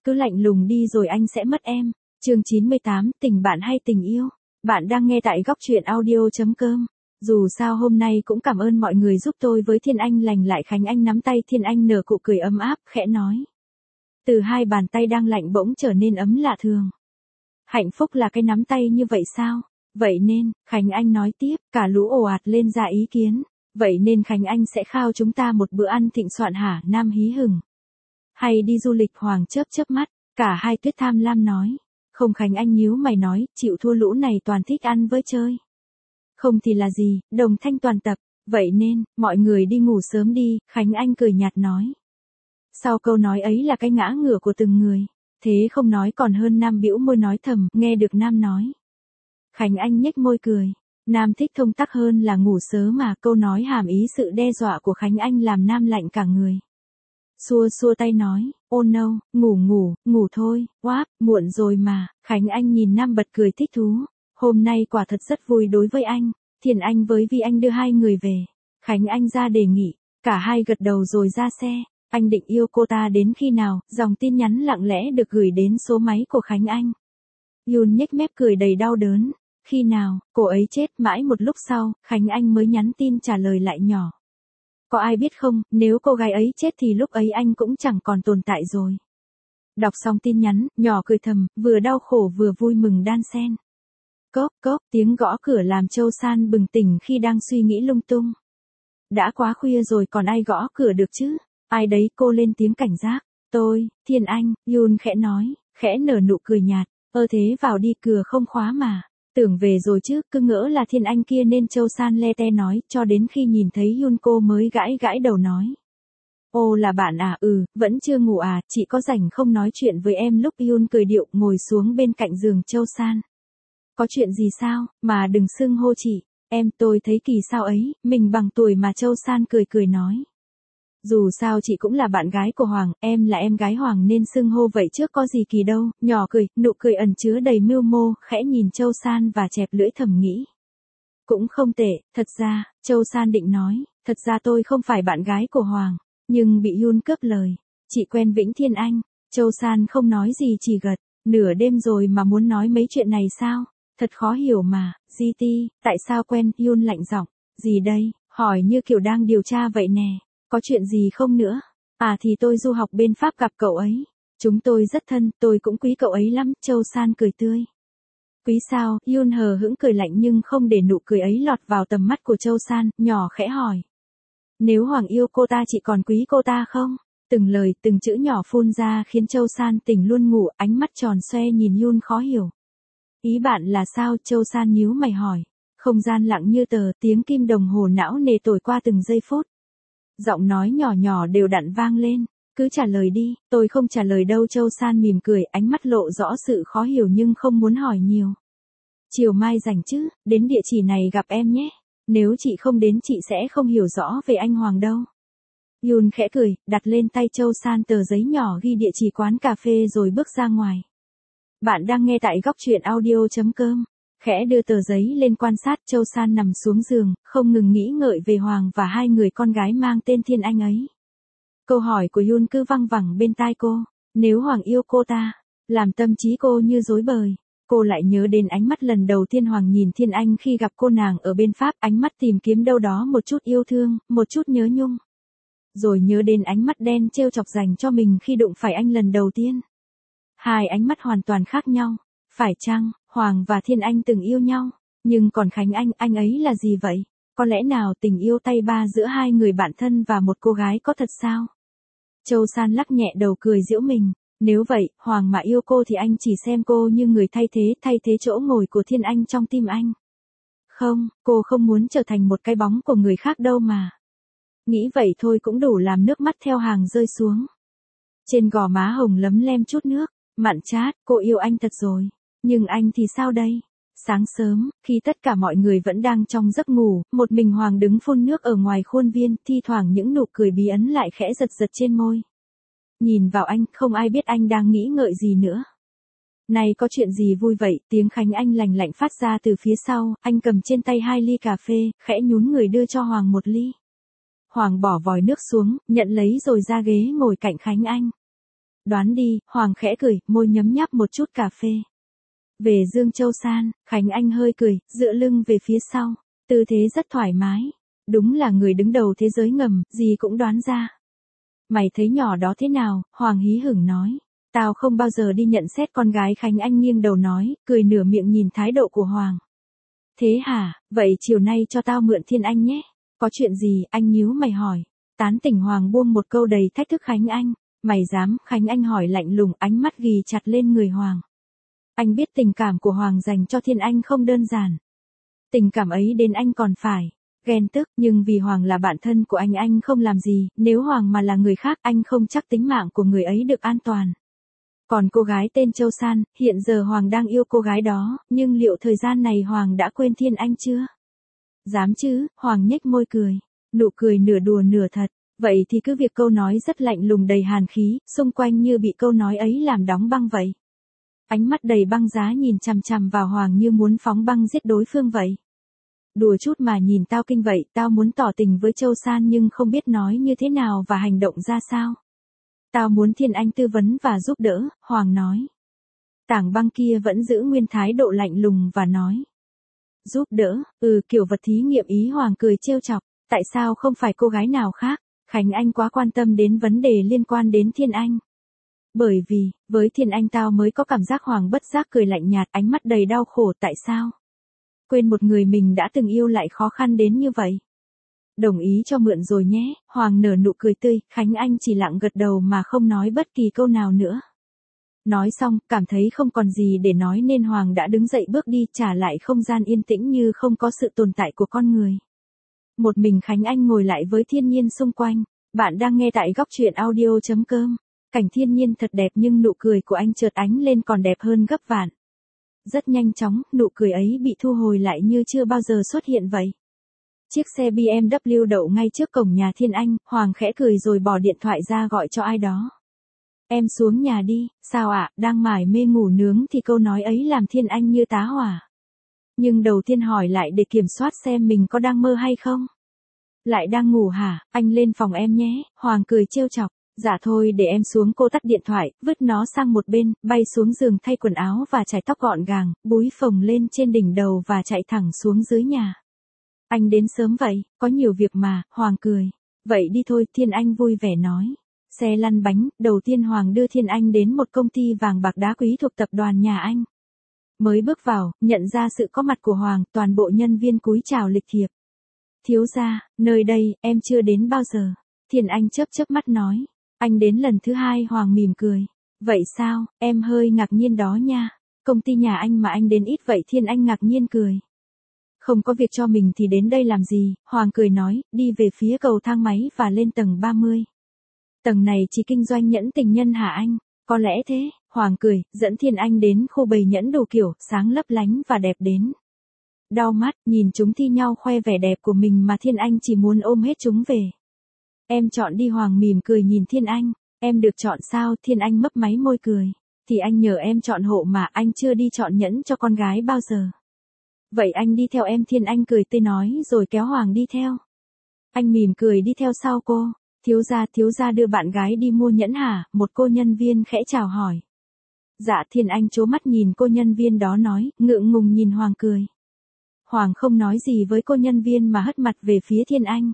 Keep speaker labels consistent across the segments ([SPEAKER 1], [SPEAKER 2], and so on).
[SPEAKER 1] cứ lạnh lùng đi rồi anh sẽ mất em. Chương 98, tình bạn hay tình yêu? Bạn đang nghe tại góc truyện audio.com. Dù sao hôm nay cũng cảm ơn mọi người giúp tôi với Thiên Anh lành lại. Khánh Anh nắm tay Thiên Anh nở nụ cười ấm áp, khẽ nói. Từ hai bàn tay đang lạnh bỗng trở nên ấm lạ thường. Hạnh phúc là cái nắm tay như vậy sao? Vậy nên, Khánh Anh nói tiếp, cả lũ ồ ạt lên ra ý kiến. Vậy nên Khánh Anh sẽ khao chúng ta một bữa ăn thịnh soạn hả? Nam hí hửng. Hay đi du lịch? Hoàng chớp chớp mắt, cả hai Tuyết tham lam nói. Không, Khánh Anh nhíu mày nói, chịu thua, lũ này toàn thích ăn với chơi. Không thì là gì, đồng thanh toàn tập. Vậy nên, mọi người đi ngủ sớm đi, Khánh Anh cười nhạt nói. Sau câu nói ấy là cái ngã ngửa của từng người. Thế không nói còn hơn. Nam bĩu môi nói thầm, nghe được Nam nói. Khánh Anh nhếch môi cười. Nam thích thông tắc hơn là ngủ sớm mà. Câu nói hàm ý sự đe dọa của Khánh Anh làm Nam lạnh cả người. Xua xua tay nói, oh no, ngủ thôi, muộn rồi mà. Khánh Anh nhìn Nam bật cười thích thú. Hôm nay quả thật rất vui đối với anh. Thiên Anh với Vi Anh đưa hai người về. Khánh Anh ra đề nghị, cả hai gật đầu rồi ra xe. Anh định yêu cô ta đến khi nào? Dòng tin nhắn lặng lẽ được gửi đến số máy của Khánh Anh. Yoon nhếch mép cười đầy đau đớn. Khi nào? Cô ấy chết. Mãi một lúc sau, Khánh Anh mới nhắn tin trả lời lại nhỏ. Có ai biết không, nếu cô gái ấy chết thì lúc ấy anh cũng chẳng còn tồn tại rồi. Đọc xong tin nhắn, nhỏ cười thầm, vừa đau khổ vừa vui mừng đan xen. Cốc cốc, tiếng gõ cửa làm Châu San bừng tỉnh khi đang suy nghĩ lung tung. Đã quá khuya rồi còn ai gõ cửa được chứ? Ai đấy? Cô lên tiếng cảnh giác. Tôi, Thiên Anh, Yoon khẽ nói, khẽ nở nụ cười nhạt. Thế vào đi, cửa không khóa mà. Tưởng về rồi chứ, cứ ngỡ là Thiên Anh kia nên Châu San le te nói, cho đến khi nhìn thấy Yoon cô mới gãi đầu nói. Là bạn à? Vẫn chưa ngủ à? Chị có rảnh không nói chuyện với em? Lúc Yoon cười điệu ngồi xuống bên cạnh giường Châu San. Có chuyện gì sao? Mà đừng xưng hô chị. Tôi thấy kỳ sao ấy, mình bằng tuổi mà. Châu San cười nói. Dù sao chị cũng là bạn gái của Hoàng, em là em gái Hoàng nên xưng hô vậy trước có gì kỳ đâu. Nhỏ cười, nụ cười ẩn chứa đầy mưu mô, khẽ nhìn Châu San và chẹp lưỡi thầm nghĩ. Cũng không tệ, thật ra, Châu San định nói, thật ra tôi không phải bạn gái của Hoàng, nhưng bị Yoon cướp lời. Chị quen Vĩnh Thiên Anh. Châu San không nói gì chỉ gật. Nửa đêm rồi mà muốn nói mấy chuyện này sao? Thật khó hiểu mà. GT, tại sao quen? Yoon lạnh giọng. Gì đây? Hỏi như kiểu đang điều tra vậy nè. Có chuyện gì không nữa? Thì tôi du học bên Pháp gặp cậu ấy. Chúng tôi rất thân, tôi cũng quý cậu ấy lắm. Châu San cười tươi. Quý sao? Yoon hờ hững cười lạnh nhưng không để nụ cười ấy lọt vào tầm mắt của Châu San, nhỏ khẽ hỏi. Nếu Hoàng yêu cô ta chị còn quý cô ta không? Từng lời từng chữ nhỏ phun ra khiến Châu San tỉnh luôn ngủ, ánh mắt tròn xoe nhìn Yoon khó hiểu. Ý bạn là sao? Châu San nhíu mày hỏi. Không gian lặng như tờ, tiếng kim đồng hồ não nề thổi qua từng giây phút. Giọng nói nhỏ nhỏ đều đặn vang lên. Cứ trả lời đi. Tôi không trả lời đâu. Châu San mỉm cười, ánh mắt lộ rõ sự khó hiểu nhưng không muốn hỏi nhiều. Chiều mai rảnh chứ, đến địa chỉ này gặp em nhé. Nếu chị không đến chị sẽ không hiểu rõ về anh Hoàng đâu. Yoon khẽ cười, đặt lên tay Châu San tờ giấy nhỏ ghi địa chỉ quán cà phê rồi bước ra ngoài. Bạn đang nghe tại góc truyện audio.com. Khẽ đưa tờ giấy lên quan sát. Châu San nằm xuống giường, không ngừng nghĩ ngợi về Hoàng và hai người con gái mang tên Thiên Anh ấy. Câu hỏi của Yoon cứ văng vẳng bên tai cô. Nếu Hoàng yêu cô ta, làm tâm trí cô như rối bời. Cô lại nhớ đến ánh mắt lần đầu tiên Hoàng nhìn Thiên Anh khi gặp cô nàng ở bên Pháp. Ánh mắt tìm kiếm đâu đó một chút yêu thương, một chút nhớ nhung. Rồi nhớ đến ánh mắt đen trêu chọc dành cho mình khi đụng phải anh lần đầu tiên. Hai ánh mắt hoàn toàn khác nhau. Phải chăng, Hoàng và Thiên Anh từng yêu nhau? Nhưng còn Khánh anh ấy là gì vậy? Có lẽ nào tình yêu tay ba giữa hai người bạn thân và một cô gái có thật sao? Châu San lắc nhẹ đầu cười giễu mình. Nếu vậy, Hoàng mà yêu cô thì anh chỉ xem cô như người thay thế chỗ ngồi của Thiên Anh trong tim anh. Không, cô không muốn trở thành một cái bóng của người khác đâu mà. Nghĩ vậy thôi cũng đủ làm nước mắt theo hàng rơi xuống. Trên gò má hồng lấm lem chút nước, mặn chát, cô yêu anh thật rồi. Nhưng anh thì sao đây? Sáng sớm, khi tất cả mọi người vẫn đang trong giấc ngủ, một mình Hoàng đứng phun nước ở ngoài khuôn viên, thi thoảng những nụ cười bí ẩn lại khẽ giật trên môi. Nhìn vào anh, không ai biết anh đang nghĩ ngợi gì nữa. Này có chuyện gì vui vậy? Tiếng Khánh Anh lành lạnh phát ra từ phía sau, anh cầm trên tay 2 ly cà phê, khẽ nhún người đưa cho Hoàng 1 ly. Hoàng bỏ vòi nước xuống, nhận lấy rồi ra ghế ngồi cạnh Khánh Anh. Đoán đi, Hoàng khẽ cười, môi nhấm nháp một chút cà phê. Về Dương Châu San, Khánh Anh hơi cười, dựa lưng về phía sau. Tư thế rất thoải mái. Đúng là người đứng đầu thế giới ngầm, gì cũng đoán ra. Mày thấy nhỏ đó thế nào? Hoàng hí hửng nói. Tao không bao giờ đi nhận xét con gái. Khánh Anh nghiêng đầu nói, cười nửa miệng nhìn thái độ của Hoàng. Thế hả, vậy chiều nay cho tao mượn Thiên Anh nhé. Có chuyện gì? Anh nhíu mày hỏi. Tán tỉnh. Hoàng buông một câu đầy thách thức Khánh Anh. Mày dám? Khánh Anh hỏi lạnh lùng, ánh mắt ghì chặt lên người Hoàng. Anh biết tình cảm của Hoàng dành cho Thiên Anh không đơn giản. Tình cảm ấy đến anh còn phải ghen tức, nhưng vì Hoàng là bạn thân của anh không làm gì, nếu Hoàng mà là người khác anh không chắc tính mạng của người ấy được an toàn. Còn cô gái tên Châu San, hiện giờ Hoàng đang yêu cô gái đó, nhưng liệu thời gian này Hoàng đã quên Thiên Anh chưa? Dám chứ? Hoàng nhếch môi cười, nụ cười nửa đùa nửa thật. Vậy thì cứ việc. Câu nói rất lạnh lùng đầy hàn khí, xung quanh như bị câu nói ấy làm đóng băng vậy. Ánh mắt đầy băng giá nhìn chằm chằm vào Hoàng như muốn phóng băng giết đối phương vậy. Đùa chút mà nhìn tao kinh vậy, tao muốn tỏ tình với Châu San nhưng không biết nói như thế nào và hành động ra sao. Tao muốn Thiên Anh tư vấn và giúp đỡ, Hoàng nói. Tảng băng kia vẫn giữ nguyên thái độ lạnh lùng và nói. Giúp đỡ, kiểu vật thí nghiệm ý. Hoàng cười trêu chọc, tại sao không phải cô gái nào khác? Khánh Anh quá quan tâm đến vấn đề liên quan đến Thiên Anh. Bởi vì, với Thiên Anh tao mới có cảm giác. Hoàng bất giác cười lạnh nhạt, ánh mắt đầy đau khổ. Tại sao? Quên một người mình đã từng yêu lại khó khăn đến như vậy. Đồng ý cho mượn rồi nhé. Hoàng nở nụ cười tươi. Khánh Anh chỉ lặng gật đầu mà không nói bất kỳ câu nào nữa. Nói xong, cảm thấy không còn gì để nói nên Hoàng đã đứng dậy bước đi, trả lại không gian yên tĩnh như không có sự tồn tại của con người. Một mình Khánh Anh ngồi lại với thiên nhiên xung quanh. Bạn đang nghe tại góc truyện audio.com. Cảnh thiên nhiên thật đẹp nhưng nụ cười của anh chợt ánh lên còn đẹp hơn gấp vạn. Rất nhanh chóng, nụ cười ấy bị thu hồi lại như chưa bao giờ xuất hiện vậy. Chiếc xe BMW đậu ngay trước cổng nhà Thiên Anh, Hoàng khẽ cười rồi bỏ điện thoại ra gọi cho ai đó. Em xuống nhà đi. Sao ạ? Đang mải mê ngủ nướng thì câu nói ấy làm Thiên Anh như tá hỏa. Nhưng đầu tiên hỏi lại để kiểm soát xem mình có đang mơ hay không. Lại đang ngủ hả? Anh lên phòng em nhé. Hoàng cười trêu chọc. Dạ thôi để em xuống. Cô tắt điện thoại, vứt nó sang một bên, bay xuống giường thay quần áo và chải tóc gọn gàng, búi phồng lên trên đỉnh đầu và chạy thẳng xuống dưới nhà. Anh đến sớm vậy, có nhiều việc mà. Hoàng cười. Vậy đi thôi. Thiên Anh vui vẻ nói. Xe lăn bánh, đầu tiên Hoàng đưa Thiên Anh đến một công ty vàng bạc đá quý thuộc tập đoàn nhà anh. Mới bước vào, nhận ra sự có mặt của Hoàng, toàn bộ nhân viên cúi chào lịch thiệp. Thiếu gia, nơi đây, em chưa đến bao giờ. Thiên Anh chớp chớp mắt nói. Anh đến lần thứ hai. Hoàng mỉm cười. Vậy sao, em hơi ngạc nhiên đó nha. Công ty nhà anh mà anh đến ít vậy? Thiên Anh ngạc nhiên cười. Không có việc cho mình thì đến đây làm gì? Hoàng cười nói, đi về phía cầu thang máy và lên tầng 30. Tầng này chỉ kinh doanh nhẫn tình nhân hả anh? Có lẽ thế. Hoàng cười, dẫn Thiên Anh đến khu bày nhẫn đủ kiểu, sáng lấp lánh và đẹp đến đau mắt, nhìn chúng thi nhau khoe vẻ đẹp của mình mà Thiên Anh chỉ muốn ôm hết chúng về. Em chọn đi. Hoàng mỉm cười nhìn Thiên Anh. Em được chọn sao? Thiên Anh mấp máy môi cười. Thì anh nhờ em chọn hộ mà, anh chưa đi chọn nhẫn cho con gái bao giờ. Vậy anh đi theo em. Thiên Anh cười tươi nói rồi kéo Hoàng đi theo. Anh mỉm cười đi theo sau cô. Thiếu gia đưa bạn gái đi mua nhẫn hả? Một cô nhân viên khẽ chào hỏi. Dạ. Thiên Anh trố mắt nhìn cô nhân viên đó nói, ngượng ngùng nhìn Hoàng cười. Hoàng không nói gì với cô nhân viên mà hất mặt về phía Thiên Anh.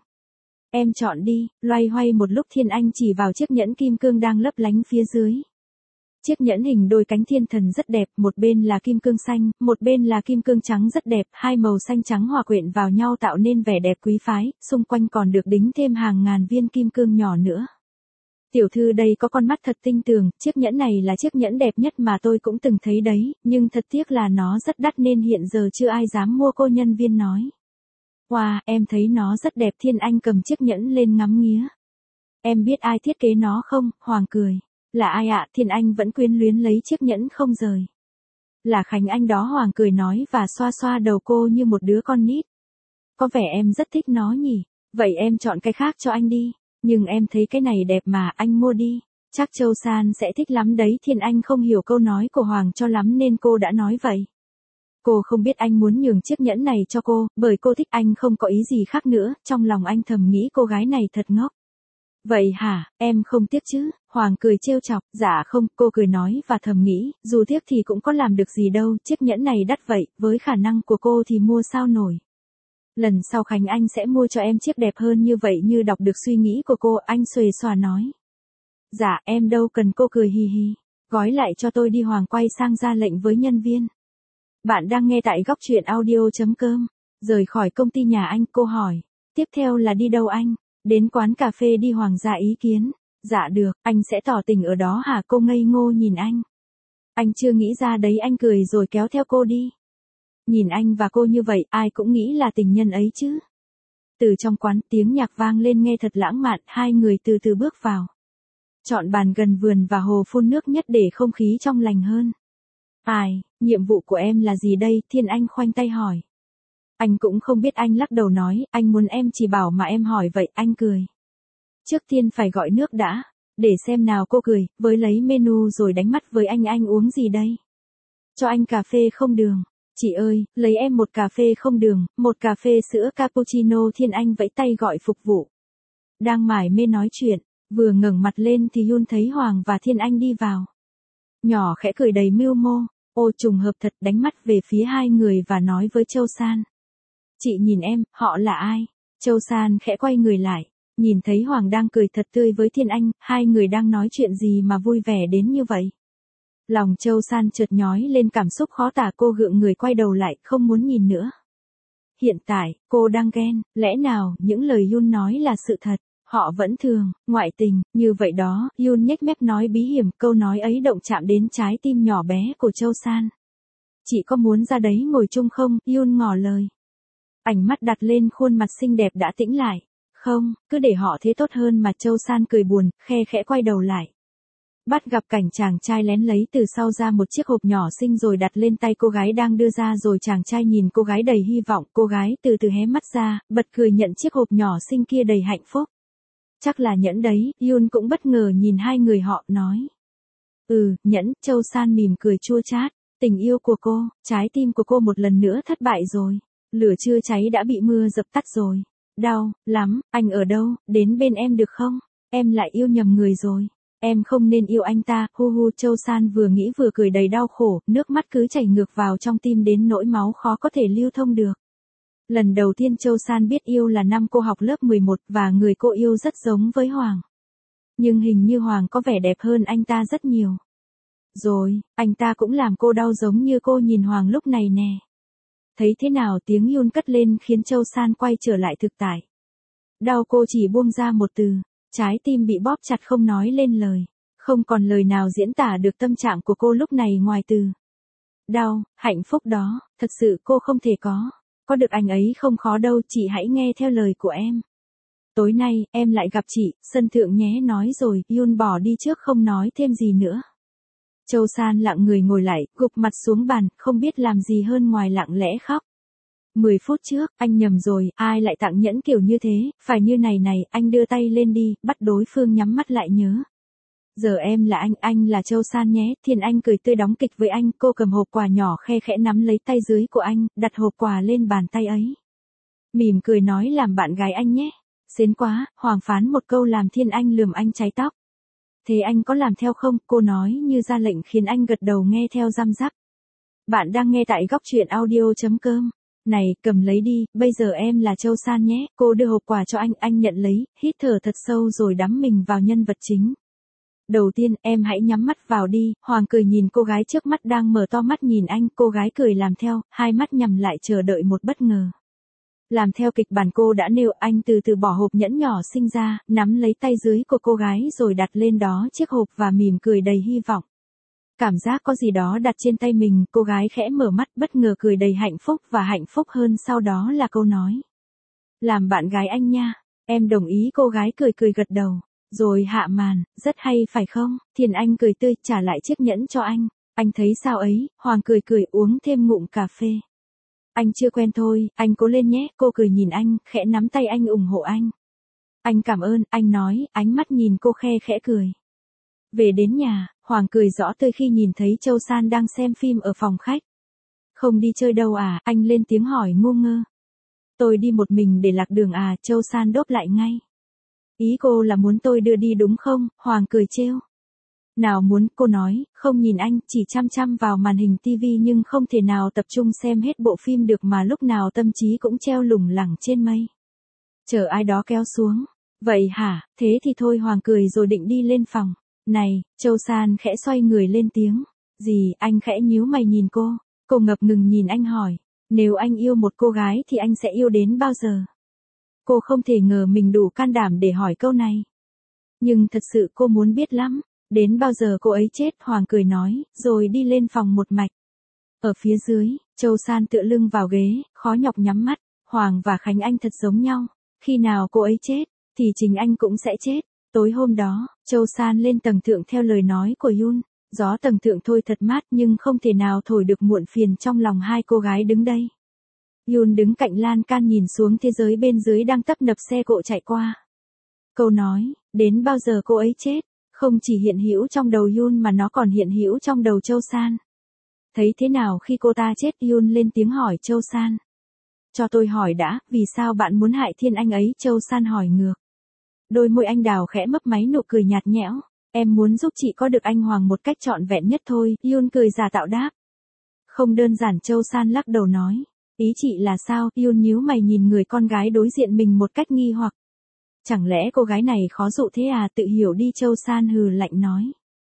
[SPEAKER 1] Em chọn đi. Loay hoay một lúc Thiên Anh chỉ vào chiếc nhẫn kim cương đang lấp lánh phía dưới. Chiếc nhẫn hình đôi cánh thiên thần rất đẹp, một bên là kim cương xanh, một bên là kim cương trắng rất đẹp, hai màu xanh trắng hòa quyện vào nhau tạo nên vẻ đẹp quý phái, xung quanh còn được đính thêm hàng ngàn viên kim cương nhỏ nữa. Tiểu thư đây có con mắt thật tinh tường, chiếc nhẫn này là chiếc nhẫn đẹp nhất mà tôi cũng từng thấy đấy, nhưng thật tiếc là nó rất đắt nên hiện giờ chưa ai dám mua. Cô nhân viên nói. Wow, em thấy nó rất đẹp. Thiên Anh cầm chiếc nhẫn lên ngắm nghía. Em biết ai thiết kế nó không? Hoàng cười. Là ai ạ? Thiên Anh vẫn quyến luyến lấy chiếc nhẫn không rời. Là Khánh Anh đó. Hoàng cười nói và xoa xoa đầu cô như một đứa con nít. Có vẻ em rất thích nó nhỉ? Vậy em chọn cái khác cho anh đi. Nhưng em thấy cái này đẹp mà, anh mua đi. Chắc Châu San sẽ thích lắm đấy. Thiên Anh không hiểu câu nói của Hoàng cho lắm nên cô đã nói vậy. Cô không biết anh muốn nhường chiếc nhẫn này cho cô, bởi cô thích anh không có ý gì khác nữa. Trong lòng anh thầm nghĩ cô gái này thật ngốc. Vậy hả, em không tiếc chứ? Hoàng cười trêu chọc, dạ không, cô cười nói và thầm nghĩ, dù tiếc thì cũng có làm được gì đâu, chiếc nhẫn này đắt vậy, với khả năng của cô thì mua sao nổi. Lần sau Khánh Anh sẽ mua cho em chiếc đẹp hơn như vậy. Như đọc được suy nghĩ của cô, anh xuề xòa nói. Dạ, em đâu cần, cô cười hì hì. Gói lại cho tôi đi. Hoàng quay sang ra lệnh với nhân viên. Bạn đang nghe tại góc truyện audio.com. Rời khỏi công ty nhà anh, cô hỏi. Tiếp theo là đi đâu anh? Đến quán cà phê đi. Hoàng ra ý kiến. Dạ được, anh sẽ tỏ tình ở đó hả? Cô ngây ngô nhìn anh. Anh chưa nghĩ ra đấy. Anh cười rồi kéo theo cô đi. Nhìn anh và cô như vậy, ai cũng nghĩ là tình nhân ấy chứ. Từ trong quán, tiếng nhạc vang lên nghe thật lãng mạn. Hai người từ từ bước vào. Chọn bàn gần vườn và hồ phun nước nhất để không khí trong lành hơn. Ai, nhiệm vụ của em là gì đây? Thiên Anh khoanh tay hỏi. Anh cũng không biết. Anh lắc đầu nói, anh muốn em chỉ bảo mà em hỏi vậy. Anh cười. Trước tiên phải gọi nước đã. Để xem nào. Cô cười, với lấy menu rồi đánh mắt với anh uống gì đây? Cho anh cà phê không đường. Chị ơi, lấy em một cà phê không đường, một cà phê sữa cappuccino. Thiên Anh vẫy tay gọi phục vụ. Đang mải mê nói chuyện, vừa ngẩng mặt lên thì Yun thấy Hoàng và Thiên Anh đi vào. Nhỏ khẽ cười đầy mưu mô, ô trùng hợp thật. Đánh mắt về phía hai người và nói với Châu San. Chị nhìn em, họ là ai? Châu San khẽ quay người lại, nhìn thấy Hoàng đang cười thật tươi với Thiên Anh. Hai người đang nói chuyện gì mà vui vẻ đến như vậy? Lòng Châu San chợt nhói lên cảm xúc khó tả. Cô gượng người quay đầu lại, không muốn nhìn nữa. Hiện tại, cô đang ghen. Lẽ nào những lời Yun nói là sự thật? Họ vẫn thường ngoại tình như vậy đó. Yun nhếch mép nói bí hiểm. Câu nói ấy động chạm đến trái tim nhỏ bé của Châu San. Chị có muốn ra đấy ngồi chung không? Yun ngỏ lời. Ánh mắt đặt lên khuôn mặt xinh đẹp đã tĩnh lại. Không, cứ để họ thế tốt hơn mà. Châu San cười buồn, khẽ quay đầu lại. Bắt gặp cảnh chàng trai lén lấy từ sau ra một chiếc hộp nhỏ xinh rồi đặt lên tay cô gái đang đưa ra. Rồi chàng trai nhìn cô gái đầy hy vọng. Cô gái từ từ hé mắt ra, bật cười nhận chiếc hộp nhỏ xinh kia đầy hạnh phúc. Chắc là nhẫn đấy. Yun cũng bất ngờ nhìn hai người họ, nói. Nhẫn. Châu San mỉm cười chua chát. Tình yêu của cô, trái tim của cô một lần nữa thất bại rồi. Lửa chưa cháy đã bị mưa dập tắt rồi. Đau lắm. Anh ở đâu? Đến bên em được không? Em lại yêu nhầm người rồi. Em không nên yêu anh ta. Hu. Châu San vừa nghĩ vừa cười đầy đau khổ. Nước mắt cứ chảy ngược vào trong tim đến nỗi máu khó có thể lưu thông được. Lần đầu tiên Châu San biết yêu là năm cô học lớp 11 và người cô yêu rất giống với Hoàng. Nhưng hình như Hoàng có vẻ đẹp hơn anh ta rất nhiều. Rồi, anh ta cũng làm cô đau giống như cô nhìn Hoàng lúc này nè. Thấy thế nào? Tiếng Yun cất lên khiến Châu San quay trở lại thực tại. Đau. Cô chỉ buông ra một từ. Trái tim bị bóp chặt không nói lên lời. Không còn lời nào diễn tả được tâm trạng của cô lúc này ngoài từ đau. Hạnh phúc đó, thật sự cô không thể có. Có được anh ấy không khó đâu. Chị hãy nghe theo lời của em. Tối nay, em lại gặp chị, sân thượng nhé. Nói rồi, Yun bỏ đi trước không nói thêm gì nữa. Châu San lặng người ngồi lại, gục mặt xuống bàn, không biết làm gì hơn ngoài lặng lẽ khóc. 10 phút trước, anh nhầm rồi. Ai lại tặng nhẫn kiểu như thế? Phải như này. Anh đưa tay lên đi, bắt đối phương nhắm mắt lại nhớ. Giờ em là anh là Châu San nhé. Thiên Anh cười tươi đóng kịch với anh. Cô cầm hộp quà nhỏ khẽ nắm lấy tay dưới của anh, đặt hộp quà lên bàn tay ấy. Mỉm cười nói làm bạn gái anh nhé. Xến quá. Hoàng phán một câu làm Thiên Anh lườm anh cháy tóc. Thế anh có làm theo không? Cô nói như ra lệnh khiến anh gật đầu nghe theo răm rắp. Bạn đang nghe tại góc truyện audio.com. Này, cầm lấy đi, bây giờ em là Châu San nhé. Cô đưa hộp quà cho anh nhận lấy, hít thở thật sâu rồi đắm mình vào nhân vật chính. Đầu tiên, em hãy nhắm mắt vào đi. Hoàng cười nhìn cô gái trước mắt đang mở to mắt nhìn anh. Cô gái cười làm theo, hai mắt nhắm lại chờ đợi một bất ngờ. Làm theo kịch bản cô đã nêu, anh từ từ bỏ hộp nhẫn nhỏ xinh ra, nắm lấy tay dưới của cô gái rồi đặt lên đó chiếc hộp và mỉm cười đầy hy vọng. Cảm giác có gì đó đặt trên tay mình. Cô gái khẽ mở mắt, bất ngờ cười đầy hạnh phúc và hạnh phúc hơn sau đó là câu nói. Làm bạn gái anh nha. Em đồng ý. Cô gái cười gật đầu. Rồi hạ màn, rất hay phải không? Thiên Anh cười tươi, trả lại chiếc nhẫn cho anh. Anh thấy sao ấy? Hoàng cười uống thêm ngụm cà phê. Anh chưa quen thôi, anh cố lên nhé. Cô cười nhìn anh, khẽ nắm tay anh ủng hộ anh. Anh cảm ơn, anh nói, ánh mắt nhìn cô khẽ cười. Về đến nhà, Hoàng cười rõ tươi khi nhìn thấy Châu San đang xem phim ở phòng khách. Không đi chơi đâu à? Anh lên tiếng hỏi ngu ngơ. Tôi đi một mình để lạc đường à? Châu San đáp lại ngay. Ý cô là muốn tôi đưa đi đúng không? Hoàng cười trêu. Nào muốn, cô nói, không nhìn anh, chỉ chăm chăm vào màn hình tivi nhưng không thể nào tập trung xem hết bộ phim được mà lúc nào tâm trí cũng treo lủng lẳng trên mây. Chờ ai đó kéo xuống. Vậy hả, thế thì thôi. Hoàng cười rồi định đi lên phòng. Này, Châu San khẽ xoay người lên tiếng. Gì, anh khẽ nhíu mày nhìn cô. Cô ngập ngừng nhìn anh hỏi. Nếu anh yêu một cô gái thì anh sẽ yêu đến bao giờ? Cô không thể ngờ mình đủ can đảm để hỏi câu này. Nhưng thật sự cô muốn biết lắm. Đến bao giờ cô ấy chết? Hoàng cười nói, rồi đi lên phòng một mạch. Ở phía dưới, Châu San tựa lưng vào ghế, khó nhọc nhắm mắt. Hoàng và Khánh Anh thật giống nhau. Khi nào cô ấy chết, thì chính anh cũng sẽ chết. Tối hôm đó, Châu San lên tầng thượng theo lời nói của Yun. Gió tầng thượng thôi thật mát nhưng không thể nào thổi được muộn phiền trong lòng hai cô gái đứng đây. Yun đứng cạnh lan can nhìn xuống thế giới bên dưới đang tấp nập xe cộ chạy qua. Câu nói, đến bao giờ cô ấy chết, không chỉ hiện hữu trong đầu Yun mà nó còn hiện hữu trong đầu Châu San. Thấy thế nào khi cô ta chết? Yun lên tiếng hỏi Châu San. Cho tôi hỏi đã, vì sao bạn muốn hại Thiên Anh ấy? Châu San hỏi ngược. Đôi môi anh đào khẽ mấp máy nụ cười nhạt nhẽo. Em muốn giúp chị có được anh Hoàng một cách trọn vẹn nhất thôi. Yun cười giả tạo đáp. Không đơn giản. Châu San lắc đầu nói. Ý chị là sao? Yun nhíu mày nhìn người con gái đối diện mình một cách nghi hoặc. Chẳng lẽ cô gái này khó dụ thế à? Tự hiểu đi. Châu San hừ lạnh nói.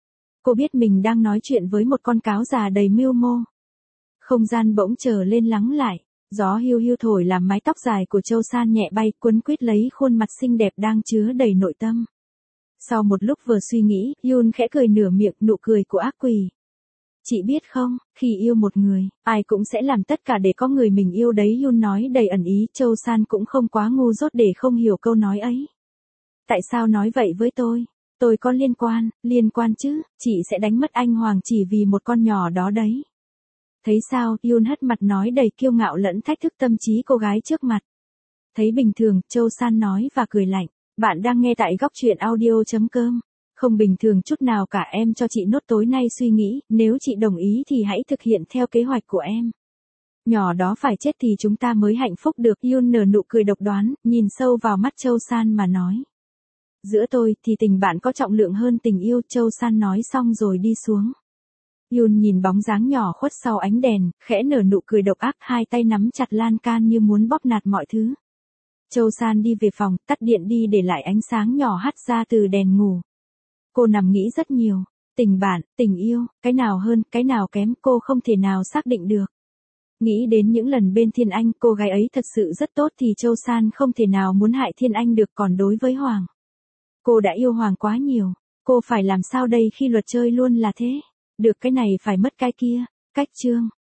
[SPEAKER 1] Cô biết mình đang nói chuyện với một con cáo già đầy mưu mô. Không gian bỗng trở lên lắng lại. Gió hiu hiu thổi làm mái tóc dài của Châu San nhẹ bay quấn quýt lấy khuôn mặt xinh đẹp đang chứa đầy nội tâm. Sau một lúc vừa suy nghĩ, Yun khẽ cười nửa miệng, nụ cười của ác quỷ. Chị biết không, khi yêu một người, ai cũng sẽ làm tất cả để có người mình yêu đấy. Yun nói đầy ẩn ý. Châu San cũng không quá ngu dốt để không hiểu câu nói ấy. Tại sao nói vậy với tôi? Tôi có liên quan chứ, chị sẽ đánh mất anh Hoàng chỉ vì một con nhỏ đó đấy. Thấy sao? Yun hất mặt nói đầy kiêu ngạo lẫn thách thức tâm trí cô gái trước mặt. Thấy bình thường, Châu San nói và cười lạnh. Bạn đang nghe tại góc truyện audio.com. Không bình thường chút nào cả. Em cho chị nốt tối nay suy nghĩ, nếu chị đồng ý thì hãy thực hiện theo kế hoạch của em. Nhỏ đó phải chết thì chúng ta mới hạnh phúc được. Yun nở nụ cười độc đoán, nhìn sâu vào mắt Châu San mà nói. Giữa tôi thì tình bạn có trọng lượng hơn tình yêu. Châu San nói xong rồi đi xuống. Yun nhìn bóng dáng nhỏ khuất sau ánh đèn, khẽ nở nụ cười độc ác, hai tay nắm chặt lan can như muốn bóp nạt mọi thứ. Châu San đi về phòng, tắt điện đi để lại ánh sáng nhỏ hắt ra từ đèn ngủ. Cô nằm nghĩ rất nhiều. Tình bạn, tình yêu, cái nào hơn, cái nào kém, cô không thể nào xác định được. Nghĩ đến những lần bên Thiên Anh, cô gái ấy thật sự rất tốt thì Châu San không thể nào muốn hại Thiên Anh được. Còn đối với Hoàng, cô đã yêu Hoàng quá nhiều. Cô phải làm sao đây khi luật chơi luôn là thế? Được cái này phải mất cái kia. Cách chương